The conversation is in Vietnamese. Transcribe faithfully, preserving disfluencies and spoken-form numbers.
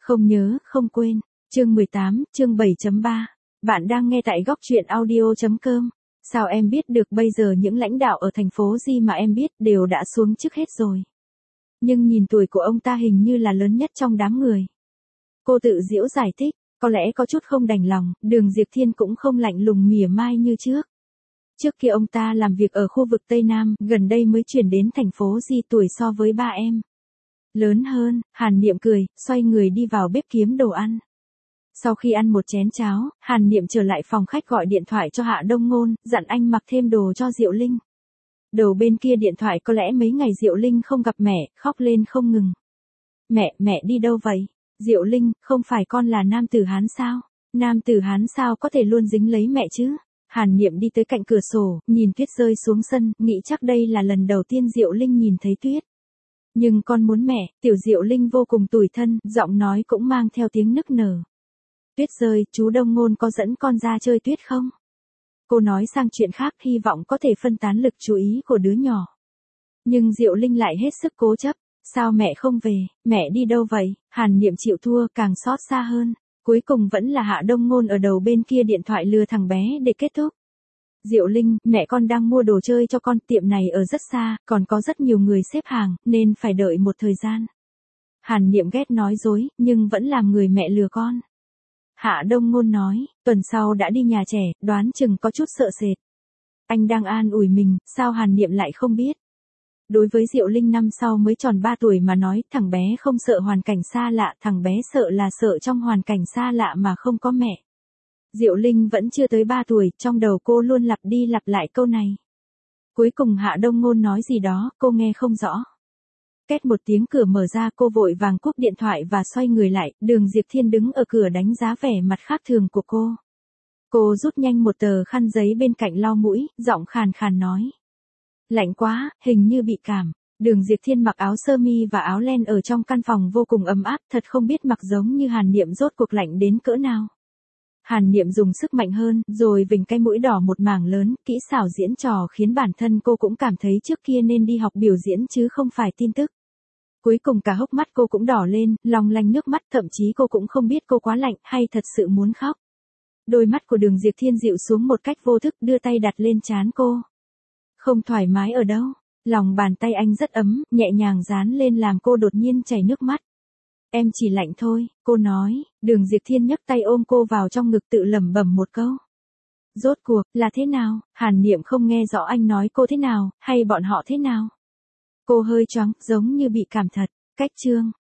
Không nhớ, không quên. Chương mười tám, chương bảy chấm ba. Bạn đang nghe tại góc truyện audio chấm com. Sao em biết được bây giờ những lãnh đạo ở thành phố gì mà em biết đều đã xuống chức hết rồi. Nhưng nhìn tuổi của ông ta hình như là lớn nhất trong đám người. Cô tự giễu giải thích, có lẽ có chút không đành lòng, Đường Diệp Thiên cũng không lạnh lùng mỉa mai như trước. Trước kia ông ta làm việc ở khu vực Tây Nam, gần đây mới chuyển đến thành phố Di tuổi so với ba em. Lớn hơn, Hàn Niệm cười, xoay người đi vào bếp kiếm đồ ăn. Sau khi ăn một chén cháo, Hàn Niệm trở lại phòng khách gọi điện thoại cho Hạ Đông Ngôn, dặn anh mặc thêm đồ cho Diệu Linh. Đầu bên kia điện thoại có lẽ mấy ngày Diệu Linh không gặp mẹ, khóc lên không ngừng. Mẹ, mẹ đi đâu vậy? Diệu Linh, không phải con là nam tử Hán sao? Nam tử Hán sao có thể luôn dính lấy mẹ chứ? Hàn Niệm đi tới cạnh cửa sổ, nhìn tuyết rơi xuống sân, nghĩ chắc đây là lần đầu tiên Diệu Linh nhìn thấy tuyết. Nhưng con muốn mẹ, tiểu Diệu Linh vô cùng tủi thân, giọng nói cũng mang theo tiếng nức nở. Tuyết rơi, chú Đông Ngôn có dẫn con ra chơi tuyết không? Cô nói sang chuyện khác hy vọng có thể phân tán lực chú ý của đứa nhỏ. Nhưng Diệu Linh lại hết sức cố chấp. Sao mẹ không về, mẹ đi đâu vậy? Hàn Niệm chịu thua càng xót xa hơn. Cuối cùng vẫn là Hạ Đông Ngôn ở đầu bên kia điện thoại lừa thằng bé để kết thúc. Diệu Linh, mẹ con đang mua đồ chơi cho con, tiệm này ở rất xa, còn có rất nhiều người xếp hàng, nên phải đợi một thời gian. Hàn Niệm ghét nói dối, nhưng vẫn làm người mẹ lừa con. Hạ Đông Ngôn nói, tuần sau đã đi nhà trẻ, đoán chừng có chút sợ sệt. Anh đang an ủi mình, sao Hàn Niệm lại không biết? Đối với Diệu Linh năm sau mới tròn ba tuổi mà nói, thằng bé không sợ hoàn cảnh xa lạ, thằng bé sợ là sợ trong hoàn cảnh xa lạ mà không có mẹ. Diệu Linh vẫn chưa tới ba tuổi, trong đầu cô luôn lặp đi lặp lại câu này. Cuối cùng Hạ Đông Ngôn nói gì đó, cô nghe không rõ. Két một tiếng cửa mở ra, cô vội vàng cúp điện thoại và xoay người lại, Đường Diệp Thiên đứng ở cửa đánh giá vẻ mặt khác thường của cô. Cô rút nhanh một tờ khăn giấy bên cạnh lau mũi, giọng khàn khàn nói. Lạnh quá, hình như bị cảm. Đường Diệp Thiên mặc áo sơ mi và áo len ở trong căn phòng vô cùng ấm áp, thật không biết mặc giống như Hàn Niệm rốt cuộc lạnh đến cỡ nào. Hàn Niệm dùng sức mạnh hơn, rồi vểnh cái mũi đỏ một mảng lớn, kỹ xảo diễn trò khiến bản thân cô cũng cảm thấy trước kia nên đi học biểu diễn chứ không phải tin tức. Cuối cùng cả hốc mắt cô cũng đỏ lên, long lanh nước mắt, thậm chí cô cũng không biết cô quá lạnh hay thật sự muốn khóc. Đôi mắt của Đường Diệp Thiên dịu xuống một cách vô thức, đưa tay đặt lên trán cô. Không thoải mái ở đâu, lòng bàn tay anh rất ấm, nhẹ nhàng dán lên làm cô đột nhiên chảy nước mắt. Em chỉ lạnh thôi, cô nói. Đường Diệp Thiên nhấc tay ôm cô vào trong ngực tự lẩm bẩm một câu. Rốt cuộc, là thế nào? Hàn Niệm không nghe rõ anh nói cô thế nào, hay bọn họ thế nào. Cô hơi choáng, giống như bị cảm thật. Cách chương.